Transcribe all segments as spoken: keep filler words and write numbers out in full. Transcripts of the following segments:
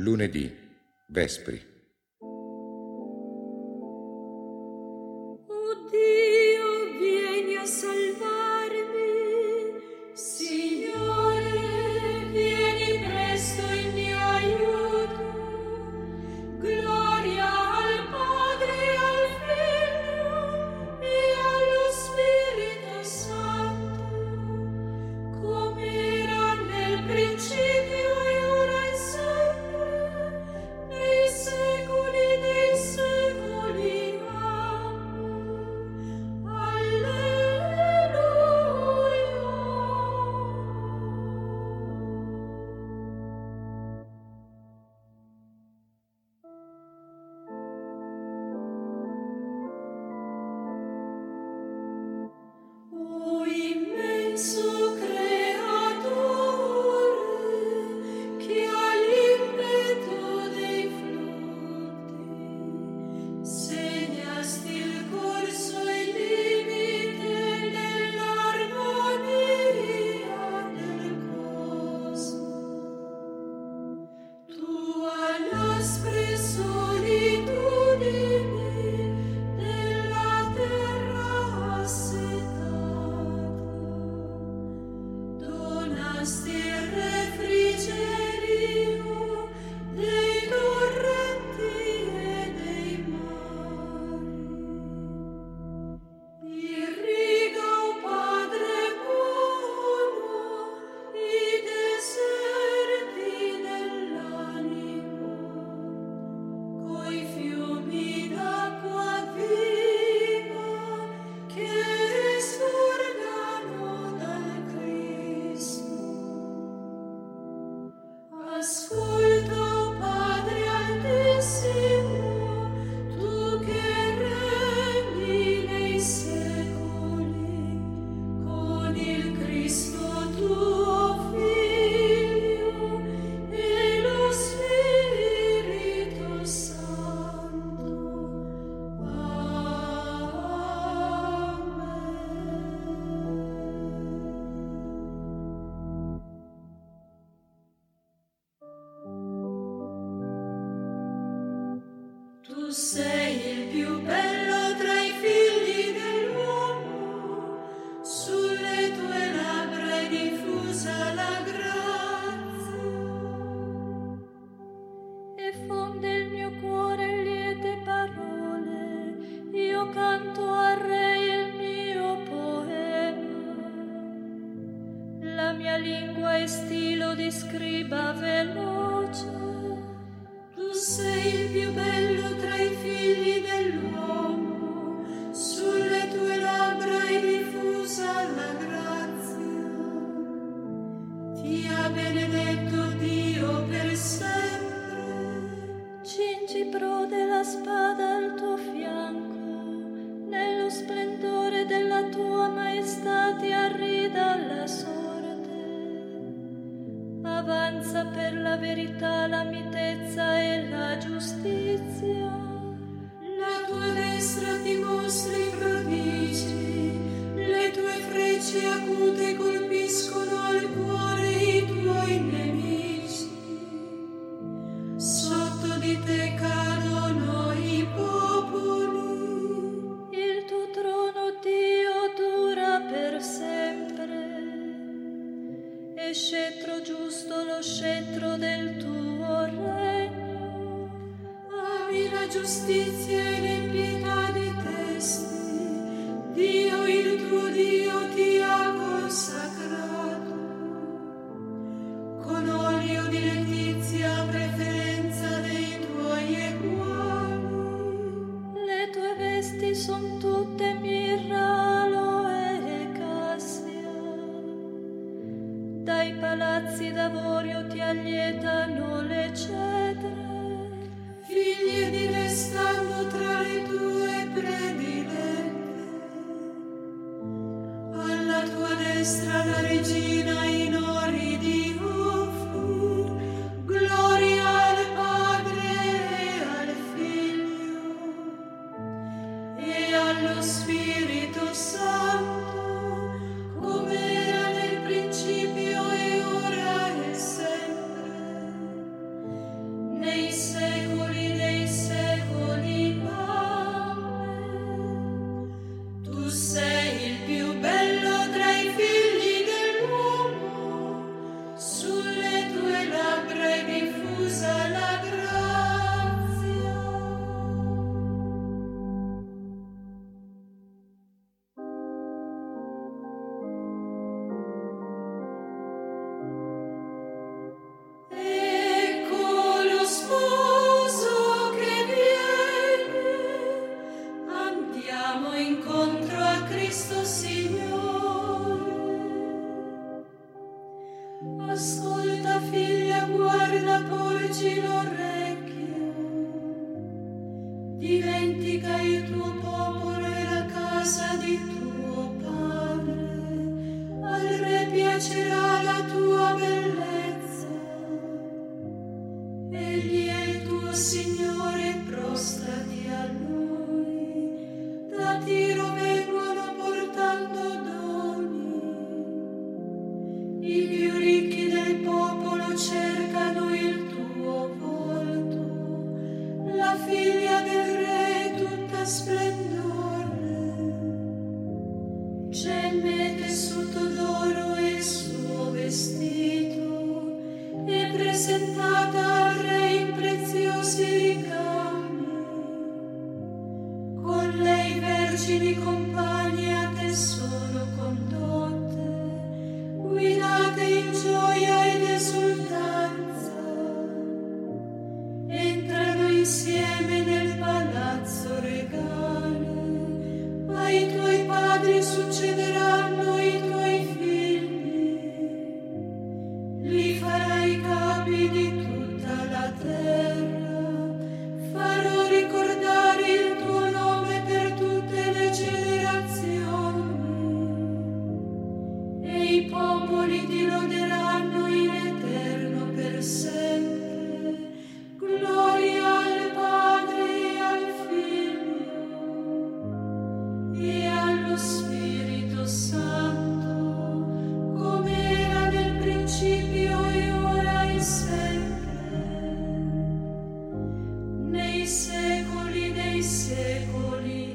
Lunedì, Vespri. O Dio, vieni a salvarmi, Signore, vieni presto in mio aiuto. Gloria al Padre, al Figlio e allo Spirito Santo, come era nel principio e ora e sempre, nei secoli dei secoli. Amen. Alleluia. O immenso Creatore, che all'impeto dei flotti segnasti il corso e il limite dell'armonia del cosmo. Tu all'aspre solitudini della terra assetata donasti il refrigerio dei torrenti e dei mari. Irriga, o Padre buono, i deserti dell'animo, coi fiumi d'acqua viva che sgorgano dal Cristo. Ascolta, o Padre Altissimo, tu che regni nei secoli, con il Cristo tuo Figlio e lo Spirito Santo. Amen. Tu sei il più bello tra i figli dell'uomo, sulle tue labbra è diffusa la grazia, e fonde il mio cuore liete parole, io canto al Re il mio poema. La mia lingua è stilo di scriba veloce. Tu sei il più bello tra i figli dell'uomo, sulle tue labbra è diffusa la grazia. Ti ha benedetto Dio per sempre. Cingi prode la spada al tuo fianco, nello splendore della tua maestà ti arrida la sorte. Avanza per la verità, la mitezza e la giustizia. La tua destra ti mostra i prodigi, le tue frecce acute colpiscono al cuore i tuoi nemici. Sotto di te cadono i popoli. Il tuo trono, Dio, dura per sempre. E scettro giusto lo scettro del tuo regno. Ami la giustizia e l'impietà di testi. Dio, il tuo Dio, ti ha consacrato. Con olio di letizia a preferenza dei tuoi eguali. Le tue vesti son tutte mirra, aloe e cassia. Dai palazzi d'avorio ti allietano le cetre. Figlie di re stanno tra le tue predilette. Alla tua destra la regina in ori di Ofir. Gloria al Padre e al Figlio e allo Spirito Santo, come era nel principio e ora e sempre, Ascolta, figlia, guarda, porgi l'orecchio. Dimentica il tuo popolo e la casa di tuo padre. Al re piacerà la tua bellezza. Egli è il tuo Signore, prostrati a Lui. Da Tiro vengono portando doni. I più ricchi del popolo cercano il tuo volto. La figlia del re tutta splendore. Gemme tessuto d'oro e il suo vestito. È presentata al re in preziosi ricami. Con lei vergini compagne a te sono condotte, guidate in gioia ed esultanza. Entrano insieme nel palazzo regale. Ai tuoi padri succederanno i tuoi figli. Li farai capi di tutta la terra. Farò ricordare il tuo nome per tutte le generazioni. E i popoli ti loderanno in eterno per sempre. Gloria al Padre e al Figlio e allo Spirito Santo, come era nel principio e ora e sempre, nei secoli dei secoli.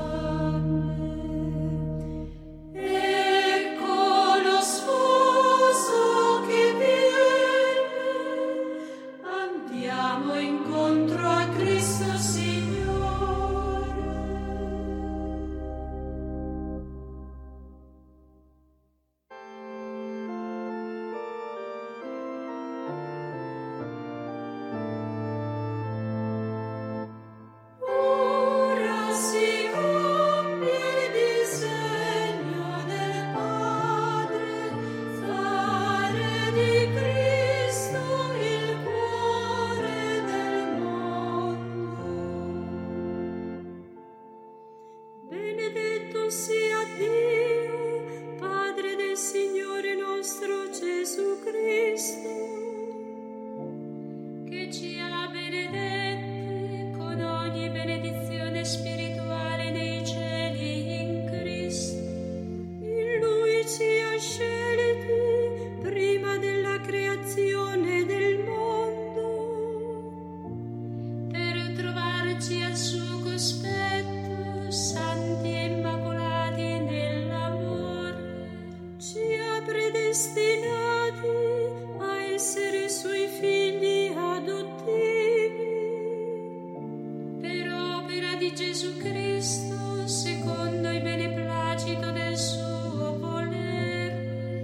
Amen. Ecco lo sposo che viene, andiamo incontro a Cristo Signore. Ora si compie il disegno del Padre, fare di Cristo il cuore del mondo. Benedetto sia Dio, Padre del Signore nostro Gesù Cristo, che ci ha benedetti con ogni benedizione spirituale nei cieli in Cristo. In Lui ci ha scelti prima della creazione del mondo, per trovarci al suo cospetto, santi e immacolati nell'amore. Ci ha predestinati a essere suoi figli adottivi, per opera di Gesù Cristo, secondo il beneplacito del suo volere,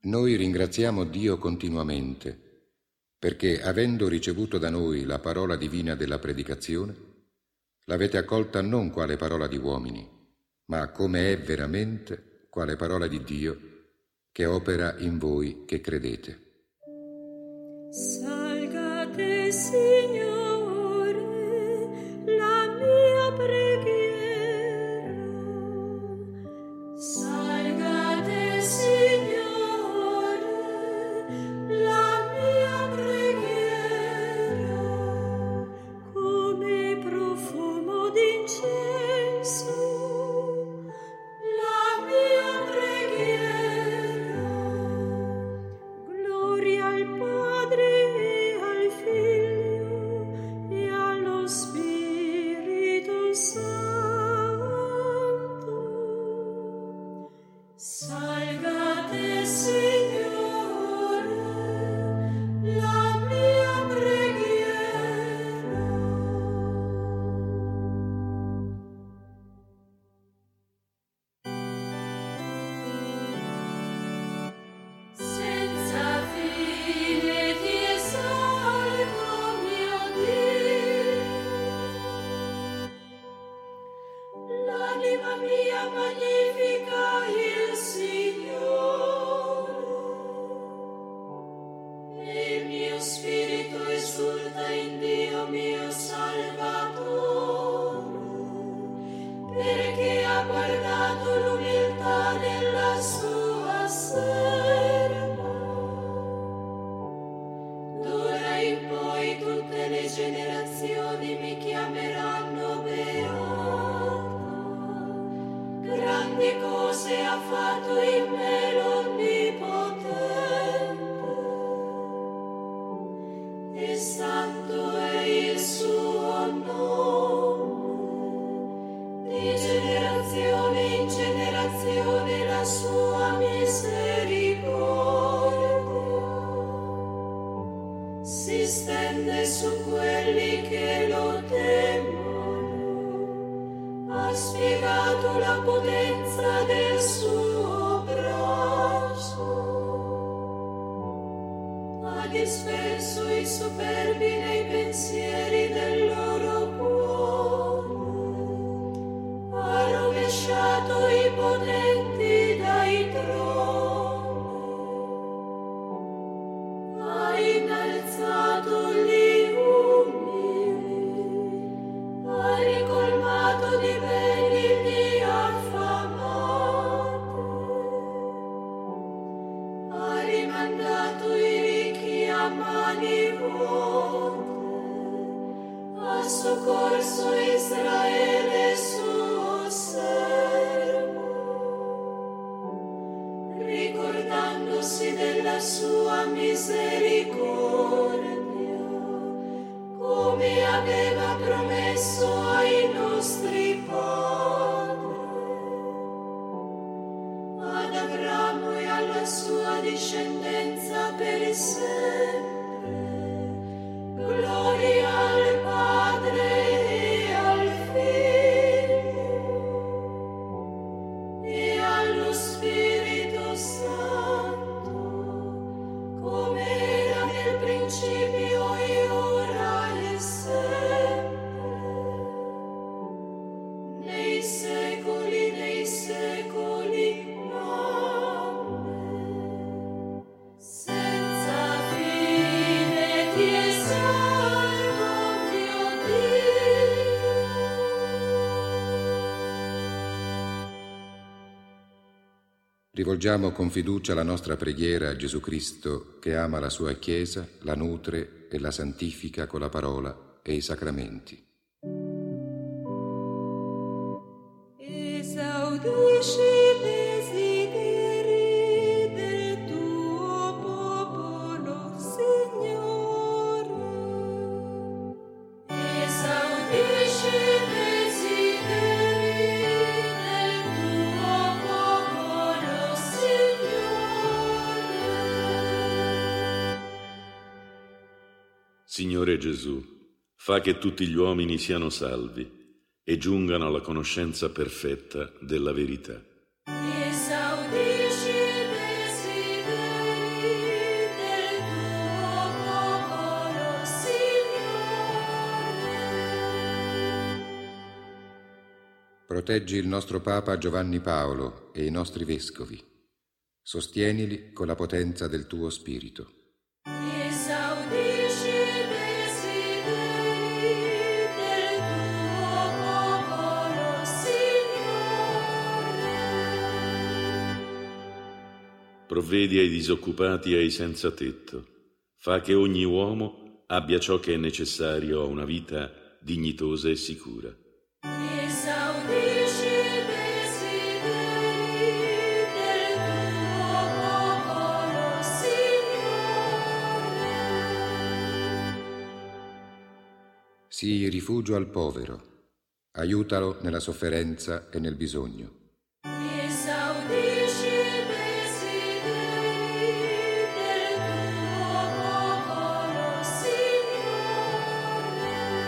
Noi ringraziamo Dio continuamente, perché avendo ricevuto da noi la parola divina della predicazione, l'avete accolta non quale parola di uomini, ma come è veramente quale parola di Dio che opera in voi che credete. Salgate, Signore, la mia preghiera. Salgate, Signore, la mia preghiera, come profumo d'incenso, la mia preghiera. Gloria al Padre e al Figlio e allo Spirito Santo. Salgate, Signore, la mia preghiera. Senza fine ti esalto, mio Dio. L'anima mia magnifica il Signore, e il mio spirito esulta in Dio mio Salvatore, perché ha guardato l'umiltà della sua serva. D'ora in poi tutte le generazioni mi chiameranno beata. Grandi cose ha fatto in me l'Onnipotente, e santo è il suo nome. Di generazione in generazione la sua misericordia si stende su quelli che lo temono. Ha spiegato la potenza del suo braccio, ha disperso i superbi nei pensieri del loro cuore, ha rovesciato i potenti dai troni, ha innalzato gli umili, ha ricolmato di beni gli affamati, ha rimandato i ricchi a mani vuote, ha soccorso Israele suo servo, ricordandosi della sua misericordia, come aveva promesso ai nostri padri, ad Abramo e alla sua discendenza per sempre. Gloria al Padre e al Figlio e allo Spirito Santo, come era nel principio e ora e sempre, nei secoli dei secoli. Amen. Senza fine ti esalto, mio Dio. Rivolgiamo con fiducia la nostra preghiera a Gesù Cristo, che ama la sua Chiesa, la nutre e la santifica con la parola e i sacramenti. Esaudisci i desideri del tuo popolo, Signore. Esaudisci i desideri del tuo popolo, Signore. Signore Gesù, fa che tutti gli uomini siano salvi e giungano alla conoscenza perfetta della verità. Esaudisci i desideri Proteggi il nostro Papa Giovanni Paolo e i nostri vescovi. Sostienili con la potenza del tuo Spirito. Esaudisci i desideri del tuo popolo, Signore. Provvedi ai disoccupati e ai senza tetto. Fa che ogni uomo abbia ciò che è necessario a una vita dignitosa e sicura. Esaudisci i desideri del tuo popolo, Signore. Sii rifugio al povero. Aiutalo nella sofferenza e nel bisogno. Esaudisci i desideri del tuo popolo, Signore.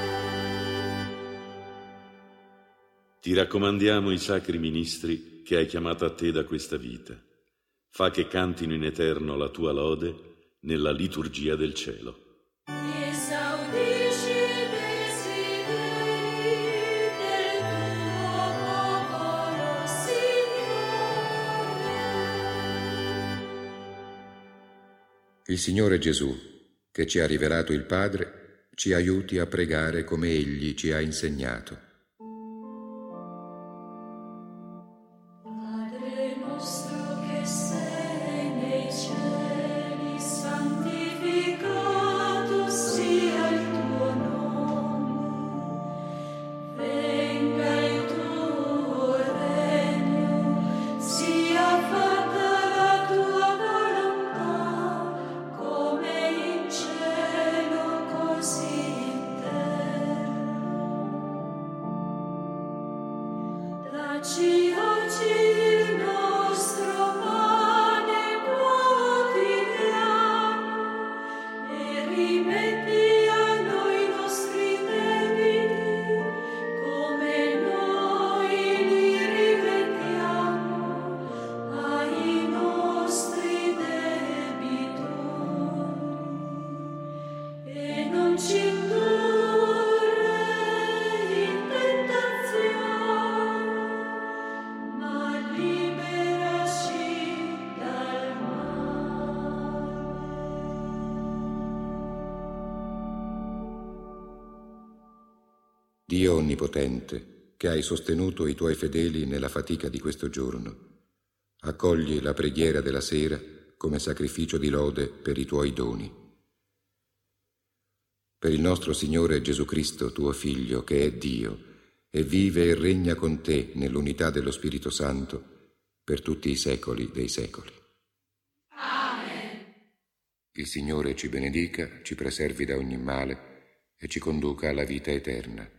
Ti raccomandiamo i sacri ministri che hai chiamato a te da questa vita. Fa che cantino in eterno la tua lode nella liturgia del cielo. Esaudisci i desideri del tuo popolo, Signore. Il Signore Gesù, che ci ha rivelato il Padre, ci aiuti a pregare come Egli ci ha insegnato. Padre nostro che sei nei cieli, santificato sia il tuo nome. Venga il tuo regno, sia fatta la tua volontà, come in cielo così in terra. Dacci oggi il nostro pane quotidiano e rimetti a noi i nostri debiti, come noi li rimettiamo ai nostri debitori. E non ci indurre in tentazione, ma liberaci dal male. Dio Onnipotente, che hai sostenuto i tuoi fedeli nella fatica di questo giorno, accogli la preghiera della sera come sacrificio di lode per i tuoi doni. Per il nostro Signore Gesù Cristo, tuo Figlio, che è Dio, e vive e regna con te nell'unità dello Spirito Santo, per tutti i secoli dei secoli. Amen. Il Signore ci benedica, ci preservi da ogni male e ci conduca alla vita eterna.